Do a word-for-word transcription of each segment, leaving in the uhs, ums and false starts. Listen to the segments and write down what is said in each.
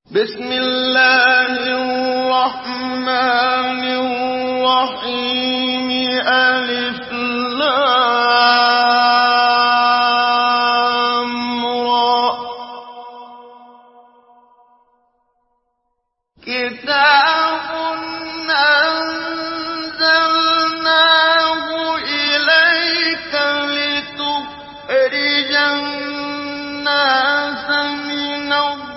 بسم الله الرحمن الرحيم ألف لام را كتاب أنزلناه إليك لتخرج الناس من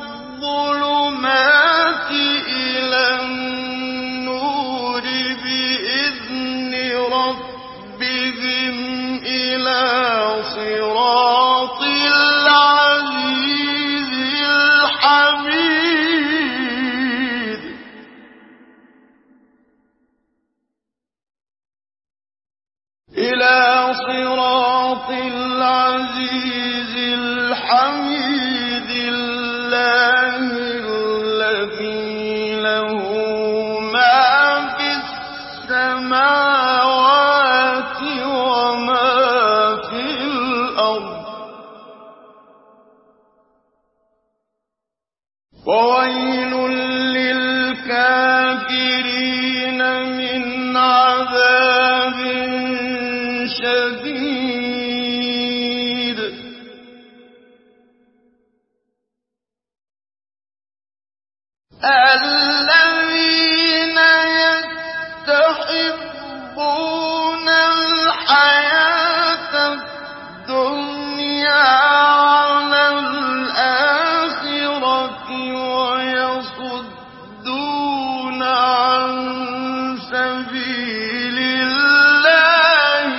الظلمات إلى النور بإذن ربهم إلى صراط العزيز الحميد إلى صراط العزيز الحميد الله الذي له ما في السماوات وما في الأرض وويل للكافرين من عذاب شديد الذين يستحبون الحياة الدنيا على الآخرة ويصدون عن سبيل الله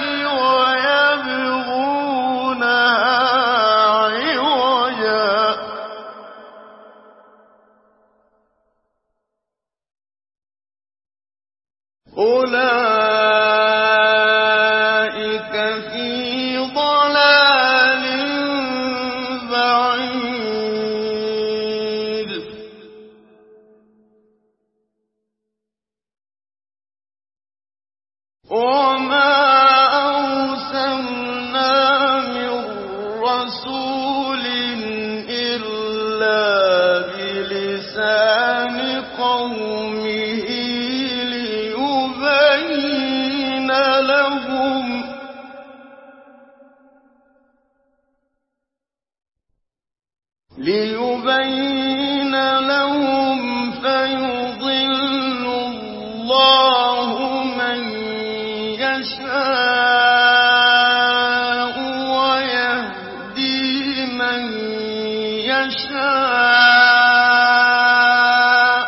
ويبغونها عوجا أولئك في ضلال بعيد وما أرسلنا من رسول إلا بلسان قومه ليبين لهم ليبين لهم فيضل الله من يشاء ويهدي من يشاء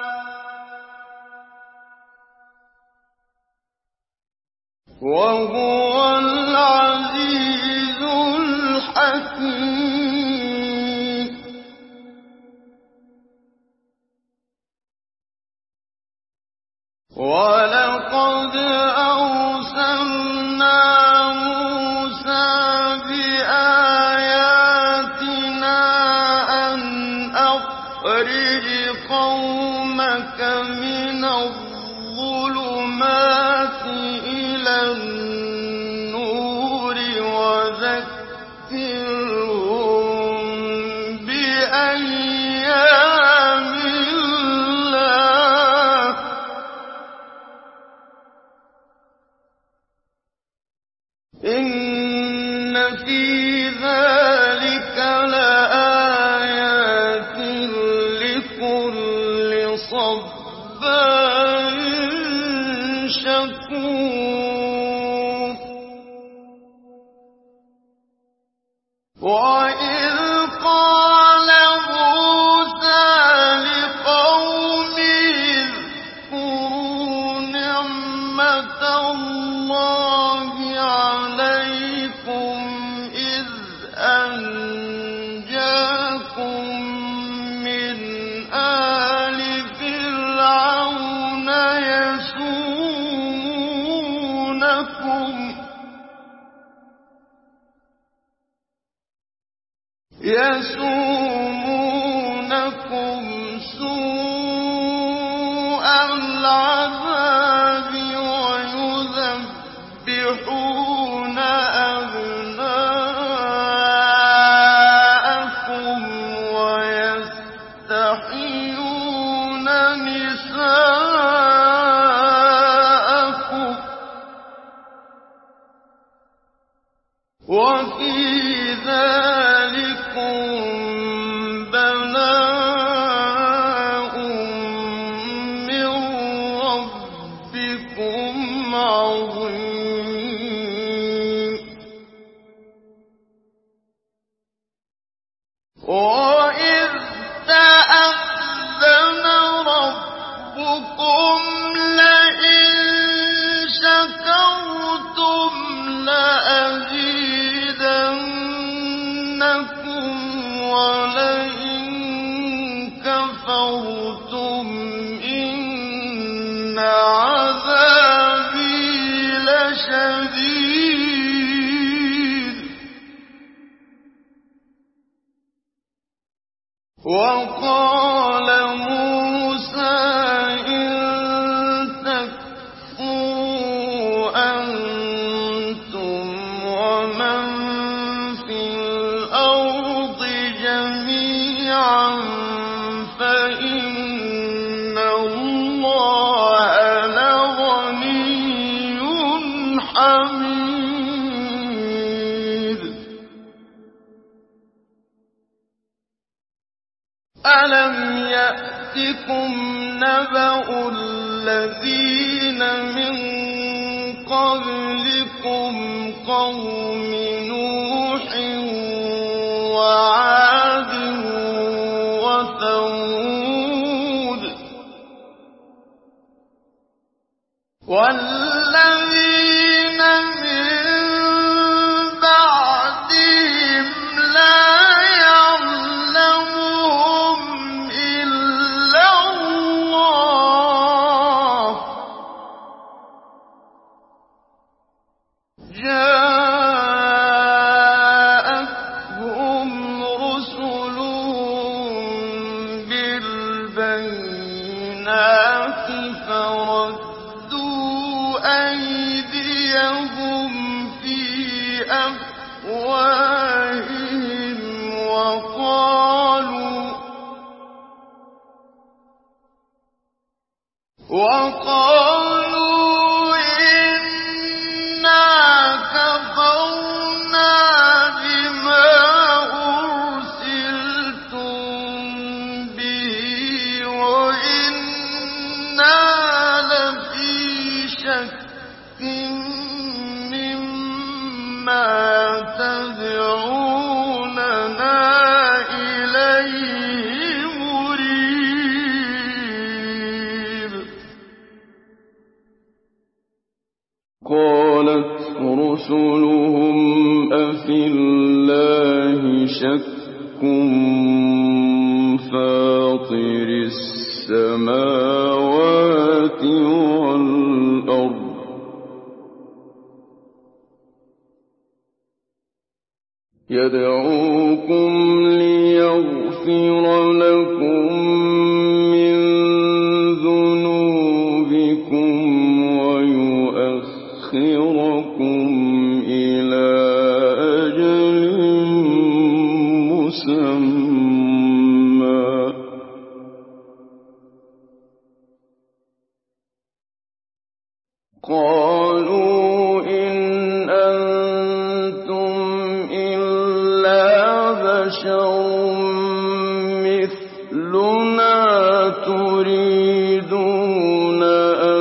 وهو العزيز الحكيم ولقد أرسلنا موسى بآياتنا أن أخرج قومك من الظلمات إلى النور وذكرهم بأيام الله إن في ذلك لآيات لكل صبار شكور وإذ قال موسى لقومه اذكروا نعمة الله عليكم إذ أنجاكم من آل فرعون يسومونكم يسومونكم سوء العذاب ويذبحون أبناءكم ويستحيون تستحيون نساءكم وفي ذلكم بلاء من ربكم عظيم وإذ تأذن ربكم لئن شكرتم لأزيدنكم ولئن كفرتم إن عذابي لشديد وقال موسى إن تكفروا أنتم ومن في الأرض جميعا فإن الله لغني حميد ألم يأتكم نبأ الذين من قبلكم قوم نوح وعاد وثمود والذين من بعدهم لا يعلمهم إلا الله جاءتهم رسلهم بالبينات فردوا أيديهم في أفواههم وقالوا وقالوا إنا كفرنا بما أرسلتم به وإنا لفي شك مما تدعوننا إليه مريب قالت رسلهم أفي الله شك فاطر السماوات والأرض يدعوكم ليغفر لكم من ذنوبكم ويؤخركم إلى أجل مسمى قالوا إن أنتم إلا بشر مثلنا تريدون أن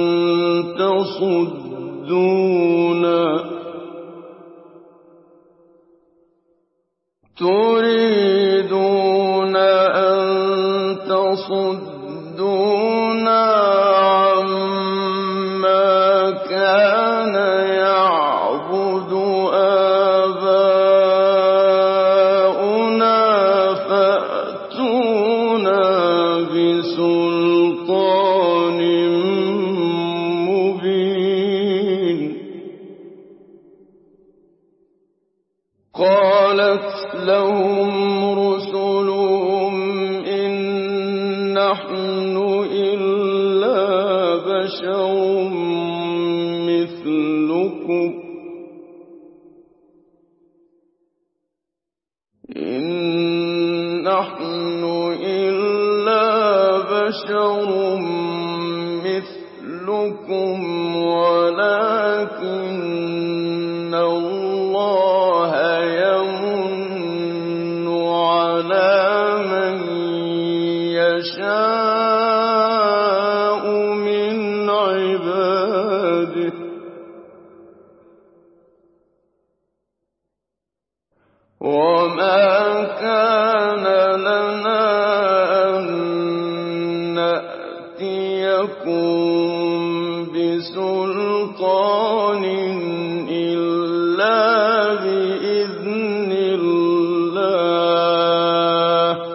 تصدونا تريدون أن تصدونا عما كان يعبد آباؤنا فأتونا بسلطان مبين قالت لهم رسلهم إن نحن إلا بشر مثلكم إن نحن إلا بَشَرٌ مِّثْلُكُمْ وَلَٰكِنَّ اللَّهَ يَمُنُّ عَلَىٰ مَن يَشَاءُ مِنْ عِبَادِهِ ۖ وَمَا كَانَ لَنَا أَن نَّأْتِيَكُم بِسُلْطَانٍ إِلَّا بِإِذْنِ اللَّهِ ۚ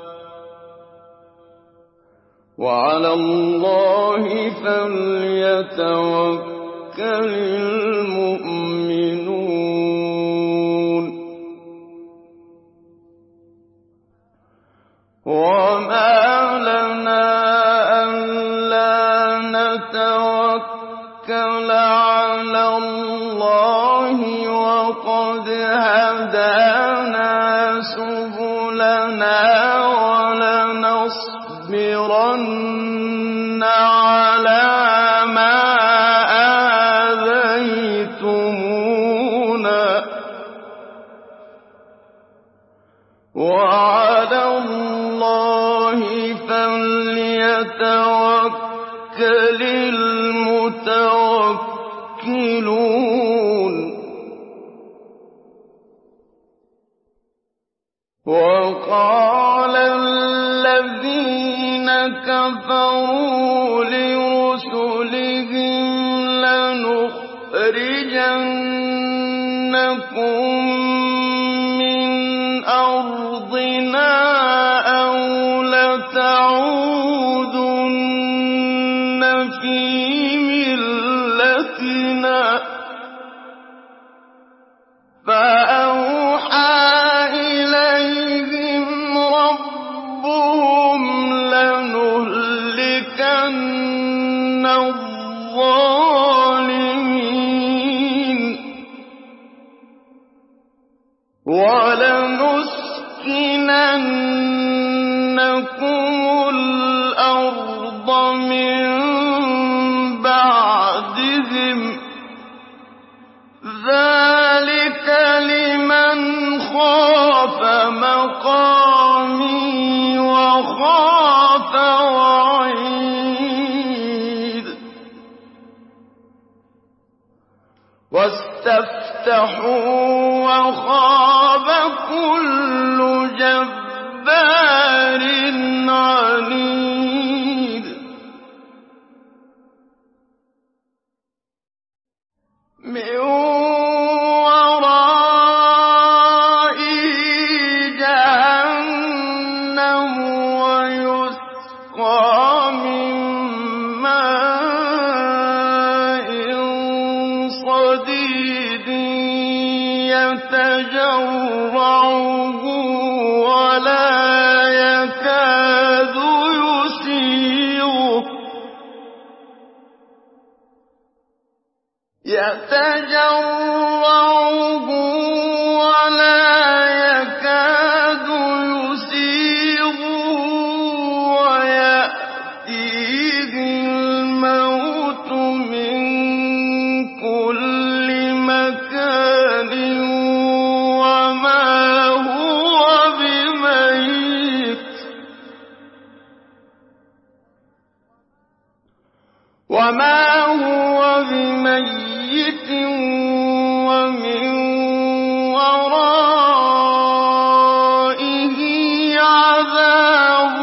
وَعَلَى اللَّهِ فَلْيَتَوَكَّلِ الْمُؤْمِنُونَ. وَمَا لَنَا أَلَّا نَتَوَكَّلَ عَلَى اللَّهِ وَقَدْ هَدَانَا سُبُلَنَا وَلَنَصْبِرَنَّ عَلَىٰ مَا آذَيْتُمُونَا ۚ وَعَلَى اللَّهِ فَلْيَتَوَكَّلِ الْمُتَوَكِّلُونَ. وَقَالَ الَّذِينَ كَفَرُوا لِرُسُلِهِمْ لَنُخْرِجَنَّكُم مِّنْ أَرْضِنَا أَوْ لَتَعُودُنَّ فِي مِلَّتِنَا ۖ فَأَوْحَىٰ إِلَيْهِمْ رَبُّهُمْ لَنُهْلِكَنَّ الظَّالِمِينَ وَلَنُسْكِنَنَّكُمُ الْأَرْضَ مِن بَعْدِهِمْ ۚ ذَٰلِكَ لِمَنْ خَافَ مَقَامِي وَخَافَ وَعِيدِ. وَاسْتَفْتَحُوا وَخَابَ كُلُّ جَبَّارٍ عَنِيدٍ. مِّن وَرَائِهِ جَهَنَّمُ وَيُسْقَىٰ مِن مَّاءٍ صَدِيدٍ يَتَجَرَّعُهُ وَلَا يَكَادُ يُسِيغُهُ يَتَجَرَّعُهُ وَلَا يَكَادُ يُسِيغُهُ وَيَأْتِيهِ الْمَوْتُ مِن كُلِّ مَكَانٍ وَمَا هُوَ بِمَيِّتٍ وَمَا هُوَ بِمَيِّتٍ وَمِن وَرَائِهِ عَذَابٌ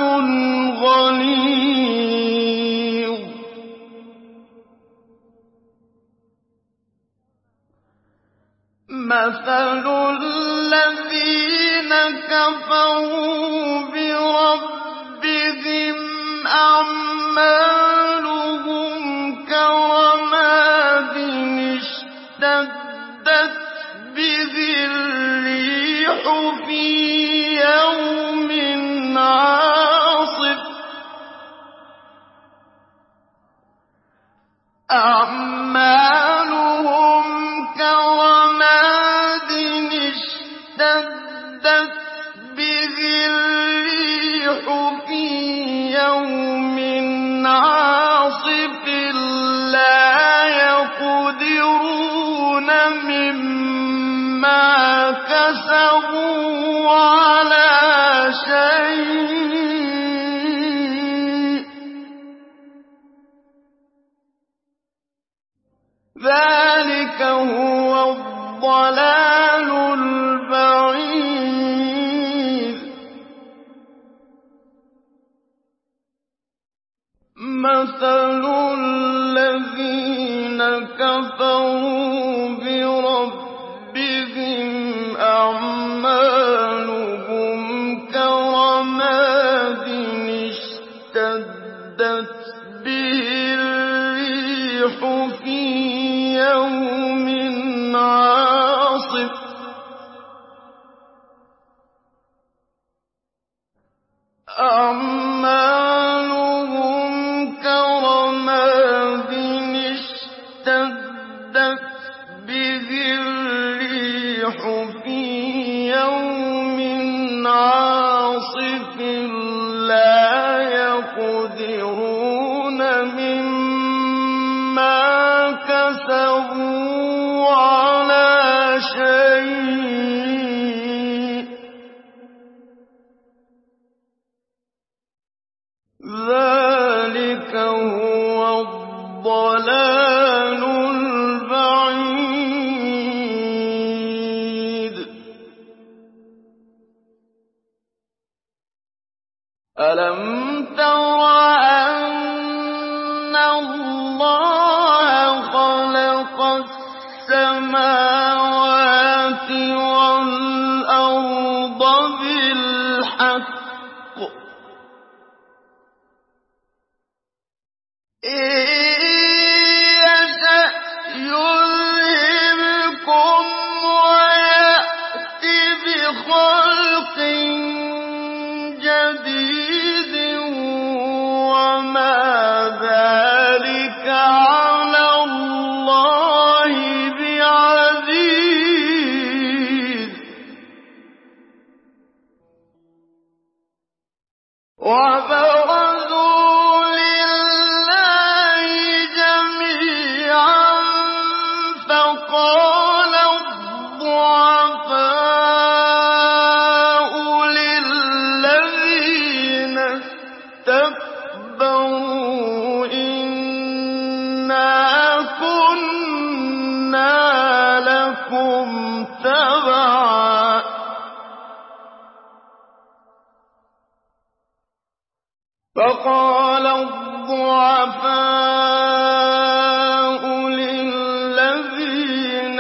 غَلِيظٌ. مَثَلُ الَّذِينَ كَفَرُوا بِرَبِّهِمْ أَعْمَالُهُمْ كَرَمَادٍ اشْتَدَّتْ بِهِ الرِّيحُ فِي يَوْمٍ عَاصِفٍ أَعْمَالُهُمْ كَرَمَادٍ اشْتَدَّتْ بِهِ الرِّيحُ فِي يَوْمٍ مَثَلُ الَّذِينَ كَفَرُوا بِرَبِّهِمْ أَعْمَالُهُمْ كَرَمَادٍ اشْتَدَّتْ بِهِ الرِّيحُ فِي يَوْمٍ عَاصِفٍ أَعْمَالُهُمْ كَرَمَادٍ اشْتَدَّتْ بِهِ الرِّيحُ فِي يَوْمٍ عَاصِفٍ لَّا يَقْدِرُونَ مِمَّا كَسَبُوا عَلَىٰ شَيْءٍ ۚ ذَٰلِكَ هُوَ الضَّلَالُ الْبَعِيدُ أَلَمْ تَرَ أَنَّ اللَّهَ خَلَقَ السَّمَاوَاتِ وَالْأَرْضَ بِالْحَقِّ ۚ إِن يَشَأْ يُذْهِبْكُمْ وَيَأْتِ بِخَلْقٍ جَدِيدٍ وَمَا ذَٰلِكَ عَلَى اللَّهِ بِعَزِيزٍ وَبَرَزُوا لِلَّهِ جَمِيعًا فَقَالَ الضُّعَفَاءُ لِلَّذِينَ اسْتَكْبَرُوا إِنَّا كُنَّا لَكُمْ تَبَعًا فَقَالَ الضُّعَفَاءُ لِلَّذِينَ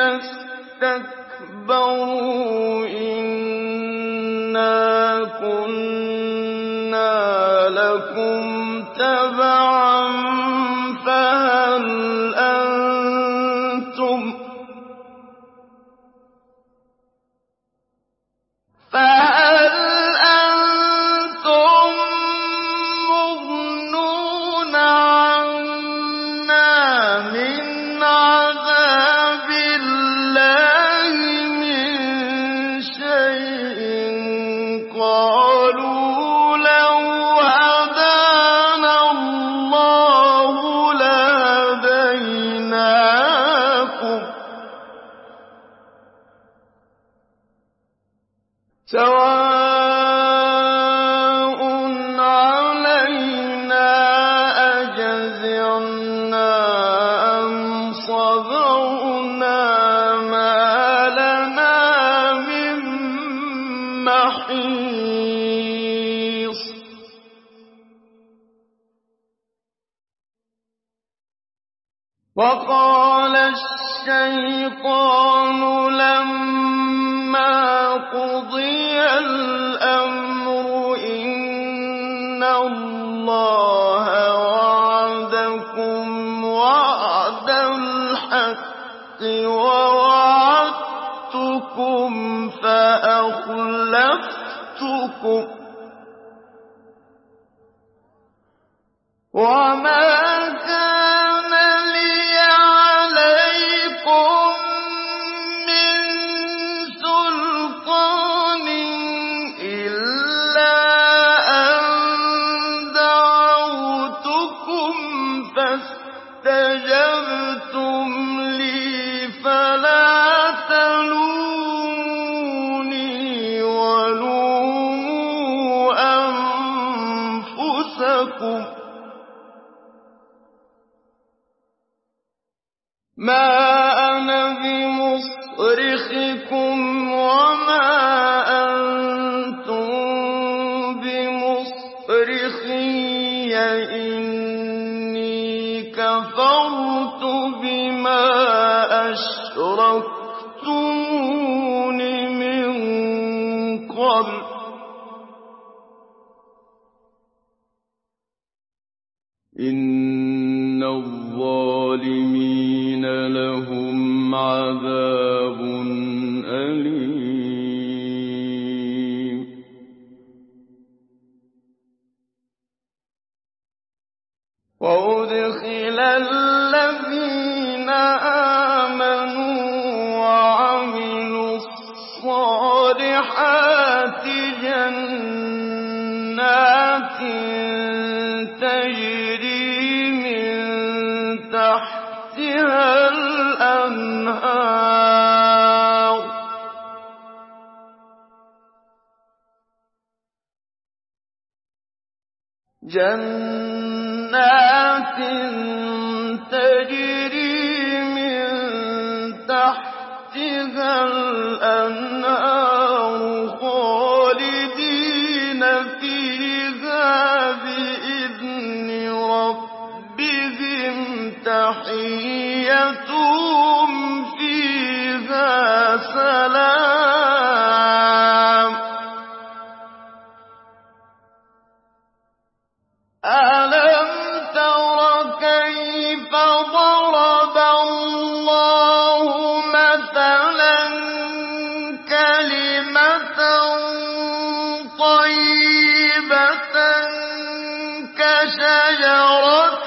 اسْتَكْبَرُوا إِنَّا كُنَّا لَكُمْ تَبَعًا فَهَلْ أَنتُمْ فَهَلْ أَنتُم مُّغْنُونَ عَنَّا مِنْ عَذَابِ اللَّهِ مِن شَيْءٍ ۚ قَالُوا لَوْ هَدَانَا اللَّهُ لَهَدَيْنَاكُمْ ۖ سَوَاءٌ عَلَيْنَا أَجَزِعْنَا أَمْ صَبَرْنَا مَا لَنَا مِن مَّحِيصٍ وَقَالَ الشَّيْطَانُ لَمَّا قُضِيَ الْأَمْرُ إِنَّ اللَّهَ وَعَدَكُمْ وَعْدَ الْحَقِّ وَوَعَدتُّكُمْ فَأَخْلَفْتُكُمْ ۖ وَمَا كَانَ لِيَ عَلَيْكُم مِّن سُلْطَانٍ إِلَّا أَن دَعَوْتُكُمْ فَاسْتَجَبْتُمْ لِي فَلَا تَلُومُونِي وَلُومُوا أَنفُسَكُم ۖ مَّا أَنَا بِمُصْرِخِكُمْ وَمَا أَنتُم بِمُصْرِخِيَّ ۖ إِنِّي كَفَرْتُ بِمَا أَشْرَكْتُمُونِ مِن قَبْلُ إِنَّ الظَّالِمِينَ لَهُمْ عَذَابٌ أَلِيمٌ وَأُدْخِلَ الَّذِينَ آمَنُوا وَعَمِلُوا الصَّالِحَاتِ جَنَّاتٍ تَجْرِي مِن تَحْتِهَا الْأَنْهَارُ جَنَّاتٍ تَجْرِي مِن تَحْتِهَا الْأَنْهَارُ خَالِدِينَ فِيهَا بِإِذْنِ رَبِّهِمْ تَحِيَّتُهُمْ فِيهَا سَلَامٌ أَلَمْ تَرَ كَيْفَ ضَرَبَ اللَّهُ مَثَلًا كَلِمَةً طَيِّبَةً كَشَجَرَةٍ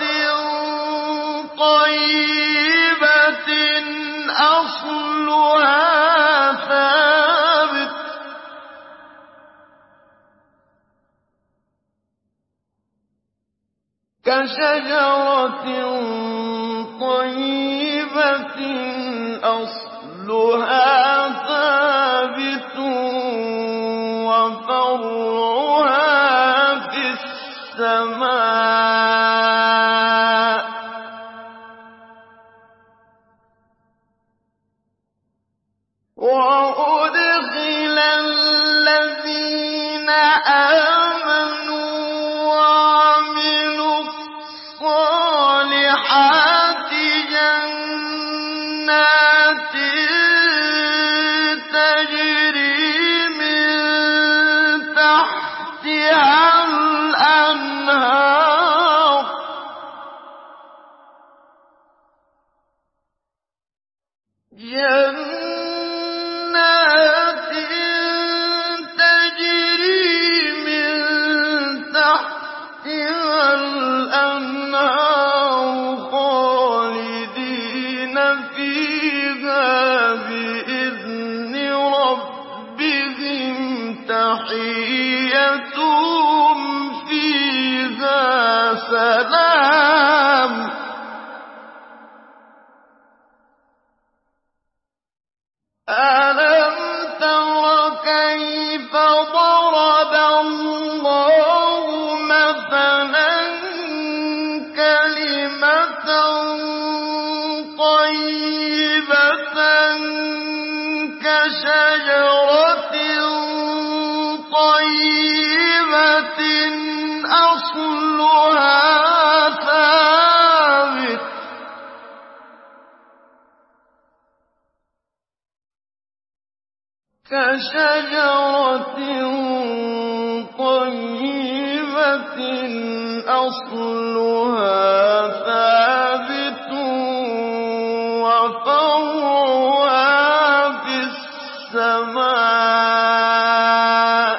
طَيِّبَةٍ أَصْلُهَا ثَابِتٌ كَشَجَرَةٍ طَيِّبَةٍ أَصْلُهَا ثَابِتٌ وَفَرْعُهَا فِي السَّمَاءِ وَأُدْخِلَ الَّذِينَ آمَنُوا وَعَمِلُوا الصَّالِحَاتِ جَنَّاتٍ تَجْرِي مِن تَحْتِهَا الْأَنْهَارُ جَنَّاتٍ تَجْرِي مِن تَحْتِهَا الْأَنْهَارُ خَالِدِينَ فِيهَا بِإِذْنِ رَبِّهِمْ تَحِيَّتُهُمْ فِيهَا سَلَامٌ أَلَمْ تَرَ كَيْفَ ضَرَبَ اللَّهُ مَثَلًا كَلِمَةً طَيِّبَةً كَشَجَرَةٍ طَيِّبَةٍ أَصْلُهَا ثَابِتٌ كَشَجَرَةٍ طَيِّبَةٍ أَصْلُهَا ثَابِتٌ وَفَرْعُهَا فِي السَّمَاءِ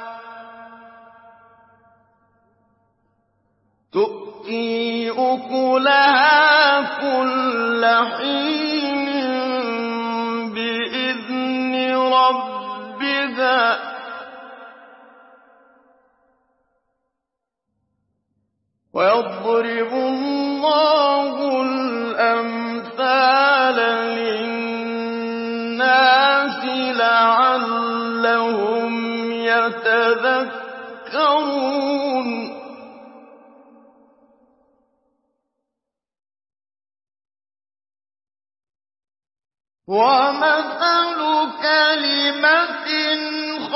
تُؤْتِي أُكُلَهَا كُلَّ حِينٍ بِإِذْنِ رَبِّهَا وَيَضْرِبُ اللَّهُ الْأَمْثَالَ لِلنَّاسِ لَعَلَّهُمْ يَتَذَكَّرُونَ وَمَثَلُ كَلِمَةٍ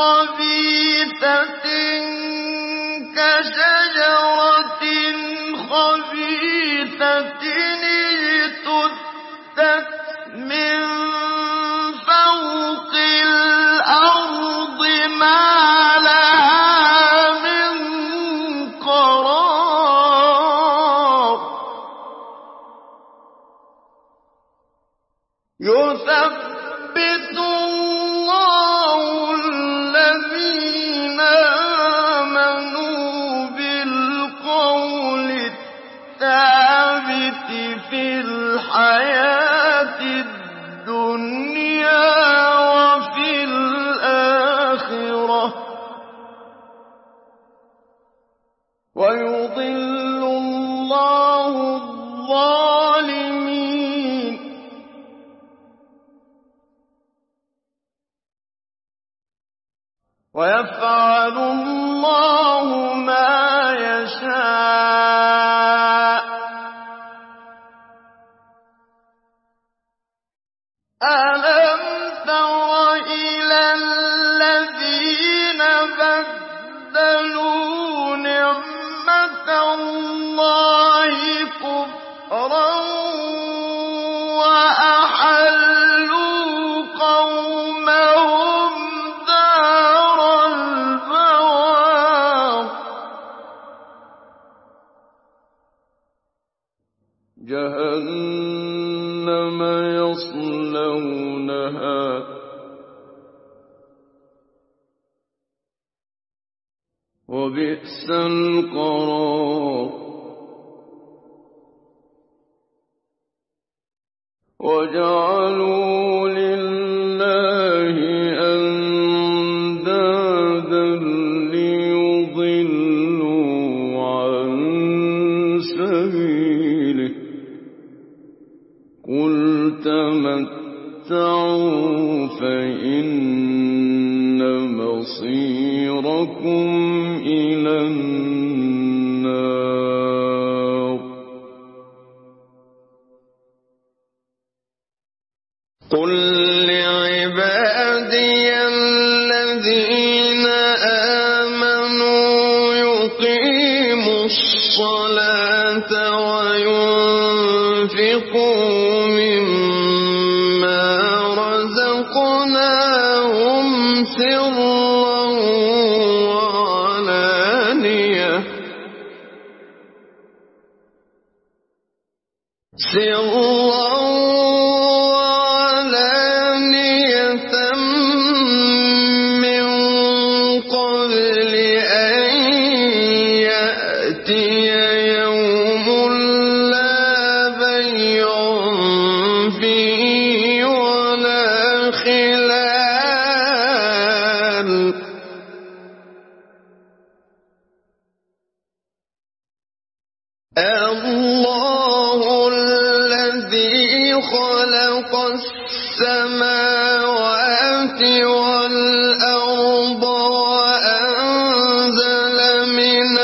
خَبِيثَةٍ كَشَجَرَةٍ خَبِيثَةٍ اجْتُثَّتْ مِن فَوْقِ الْأَرْضِ مَا لَهَا مِن قَرَارٍ يُثَبِّتُ اللَّهُ الَّذِينَ آمَنُوا بِالْقَوْلِ الثَّابِتِ فِي الْحَيَاةِ الدُّنْيَا وَفِي الْآخِرَةِ ۖ وَيُضِلُّ اللَّهُ الظَّالِمِينَ وَيَفْعَلُ اللَّهُ مَا يَشَاءُ أَلَمْ تَرَ إِلَى الَّذِينَ بَدَّلُوا نِعْمَتَ اللَّهِ كُفْرًا وَأَحَلُّوا قَوْمَهُمْ دَارَ الْبَوَارِ جَهَنَّمَ يَصْلَوْنَهَا وَبِئْسَ الْقَرَارُ وَجَعَلُوا لِلَّهِ أَندَادًا لِّيُضِلُّوا عَن سَبِيلِهِ ۗ قُلْ تَمَتَّعُوا فَإِنَّ مَصِيرَكُمْ إِلَى النَّارِ قُل لِّعِبَادِيَ الَّذِينَ آمَنُوا يُقِيمُوا الصَّلَاةَ وَيُنفِقُوا مِمَّا رَزَقْنَاهُمْ سِرًّا وَعَلَانِيَةً مِّن قَبْلِ أَن يَأْتِيَ يَوْمٌ لَّا بَيْعٌ فِيهِ وَلَا خِلَالٌ اللَّهُ الَّذِي خَلَقَ السَّمَاوَاتِ وَالْأَرْضَ وَأَنزَلَ مِنَ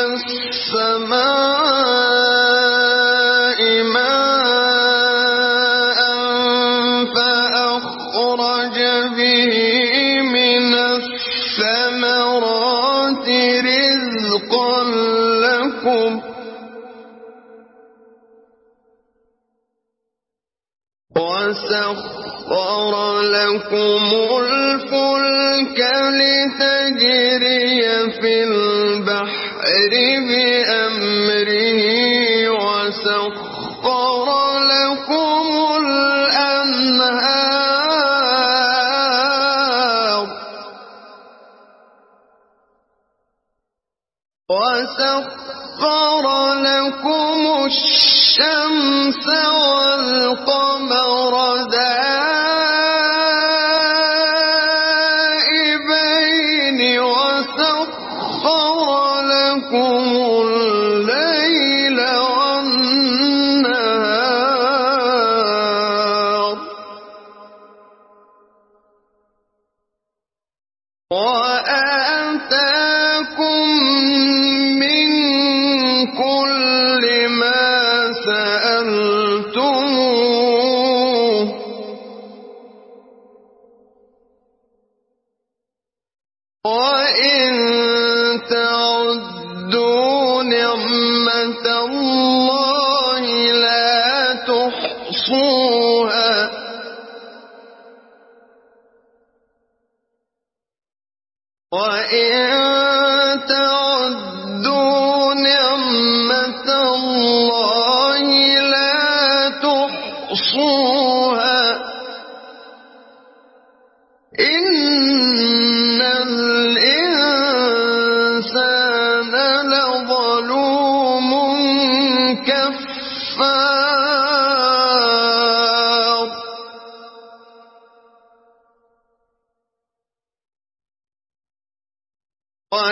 السَّمَاءِ مَاءً فَأَخْرَجَ بِهِ مِنَ الثَّمَرَاتِ رِزْقًا لَّكُمْ ۖ وَسَخَّرَ لَكُمُ الْفُلْكَ لِتَجْرِيَ فِي الْبَحْرِ بِأَمْرِهِ وَسَخَّرَ لَكُمُ الْأَنْهَارَ وَسَخَّرَ لَكُمُ الشَّمْسَ وَالْقَمَرَ دَائِبَيْنِ وَسَخَّرَ لَكُمُ اللَّيْلَ وَالنَّهَارَ وَآتَاكُم مِّن كُلِّ مَا سَأَلْتُمُوهُ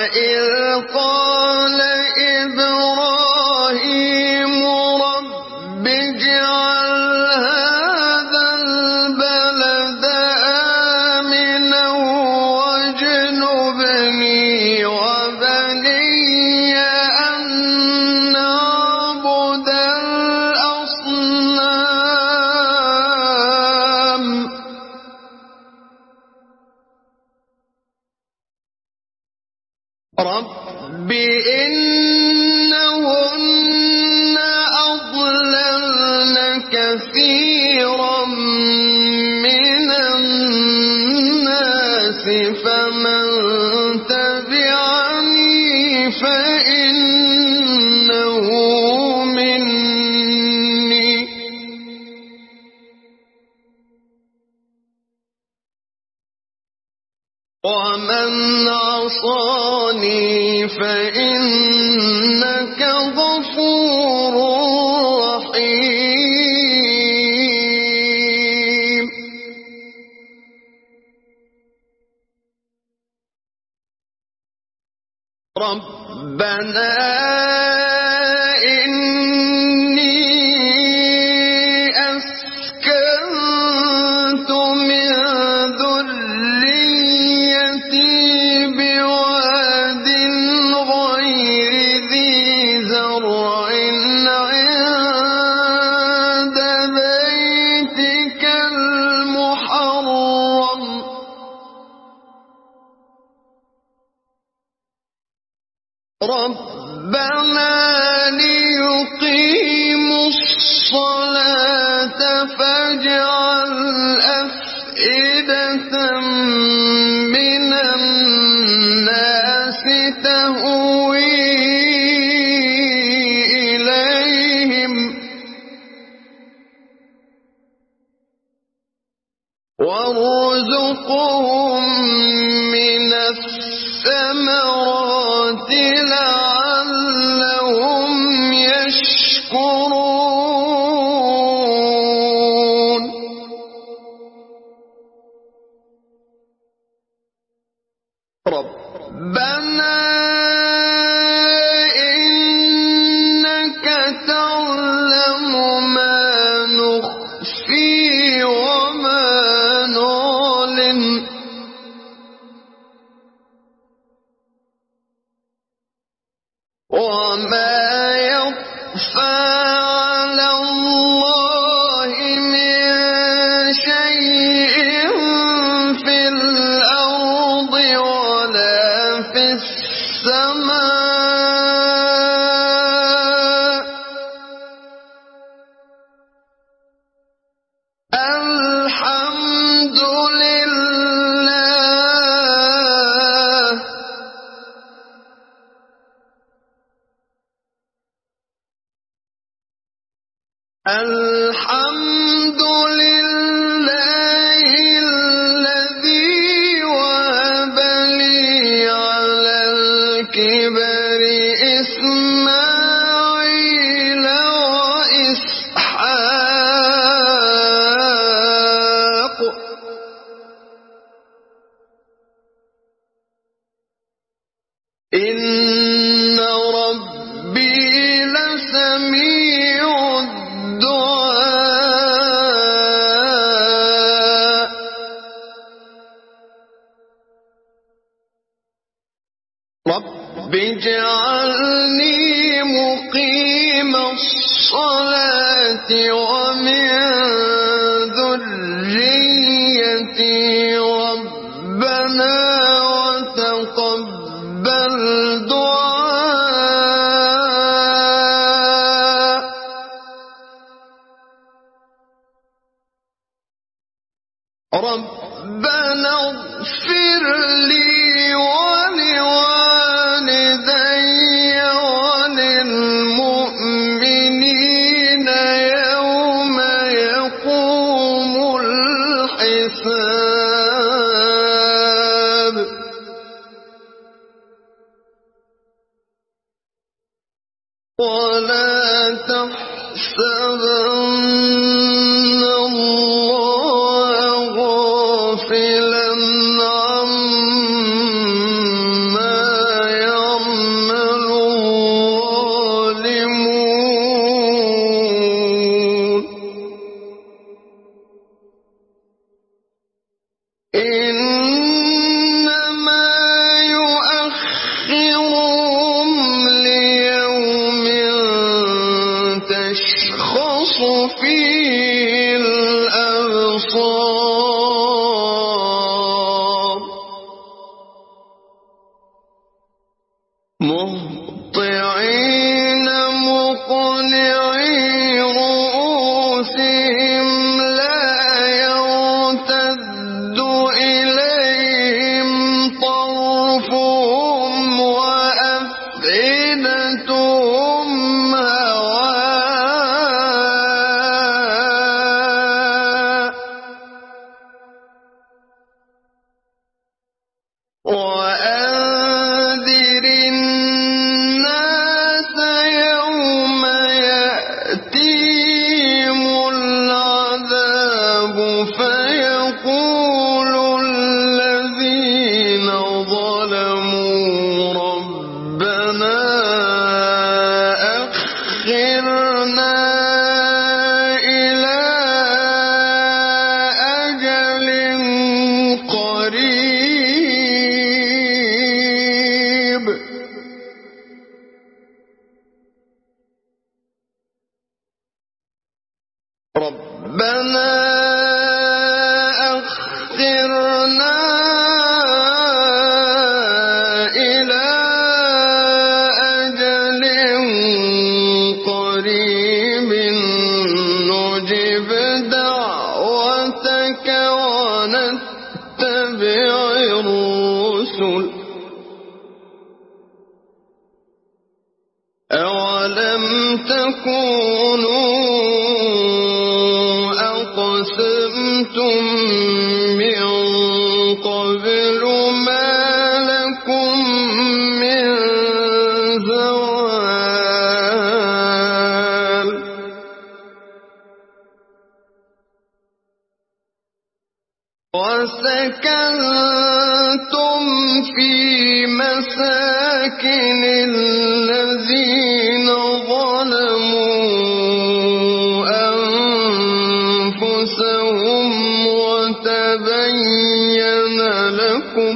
وإذ قال إبراهيم رب اجعل هذا البلد آمنا واجنبني وبني أن نعبد الأصنام رب إنهن أضللن كثيرا من الناس فمن تبعني فإنه مني ومن عصاني فإنك غفور رحيم ربنا إني أسكنت من ذريتي بواد غير ذي زرع عند بيتك المحرم ربنا ليقيموا الصلاة فاجعل أفئدة من الناس تهوي إليهم وارزقهم من الثمرات لعلهم يشكرون ربنا إنك تعلم ما نخفي وما نعلن وما يخفى على الله من شيء في الأرض ولا في السماء الحمد لله الحمد لله الذي وهب لي على الكبر إسماعيل وإسحاق إن ربي لسميع الدعاء رب اجعلني مقيم الصلاة ومن ذريتي ربنا وتقبل دعاء ربنا اغفر لي ولوالدي وللمؤمنين يوم يقوم الحساب ولا تحسبن الله غافلا عما فيه الأبصار مهطعين مقنعي رؤوسهم لا يرتد إليهم طرفهم وأفئدتهم هواء وأنذر الناس يوم يأتيهم العذاب فيقول الذين ظلموا ربنا أخرنا إلى أجل قريب ربنا أخرنا إلى أجل قريب نجب دعوتك ونتبع الرسل أولم تكونوا أقسمتم من قبل ما لكم من زوال وسكنتم في مساكن الذين ظلموا أنفسهم وتبين لكم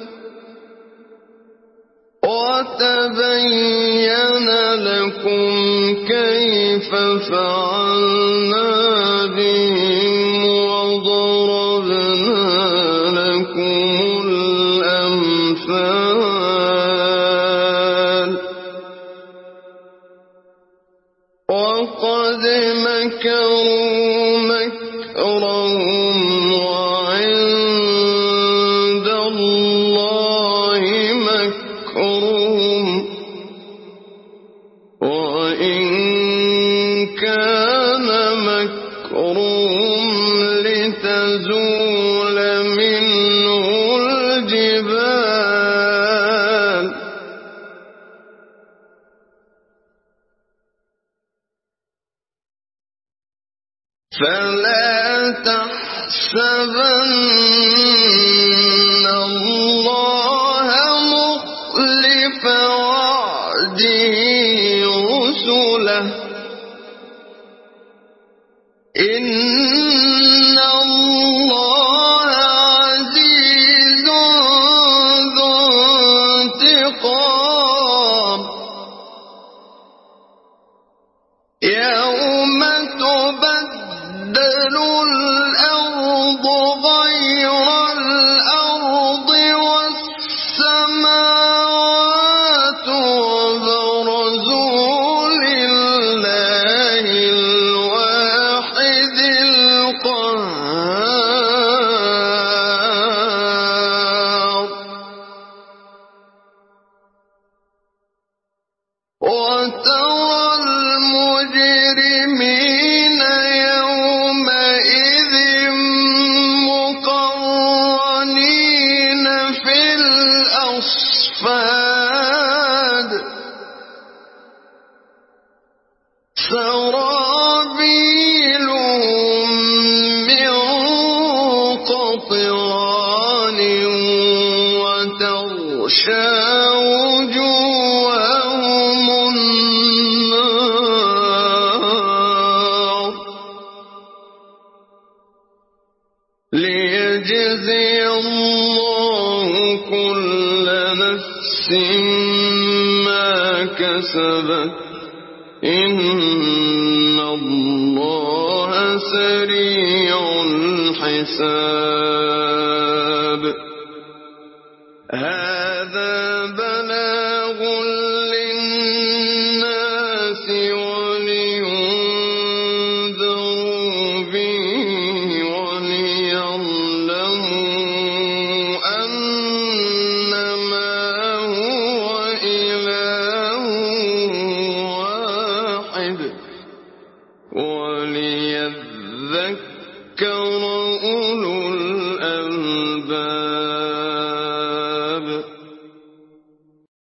وتبين لكم كيف فعلنا بهم وضربنا لكم الأمثال وقد مكروا مكرهم وعند الله مكرهم وإن كان مكرهم لتزول منه الجبال فلا تحسبن الله مخلف وعده رسله إن الله عزيز ذو انتقام يوم تبدل الأرض غير الأرض والسماوات وبرزوا لله الواحد القهار وترى المجرمين يومئذ مقرنين في الأصفاد سرابيلهم من قطران وتغشى وجوههم النار ليجزي الله كل نفس ما كسبت إن الله سريع الحساب هذا بلاغ للناس ولينذروا به وليعلموا أنما هو إله واحد وليذكر أولو الألباب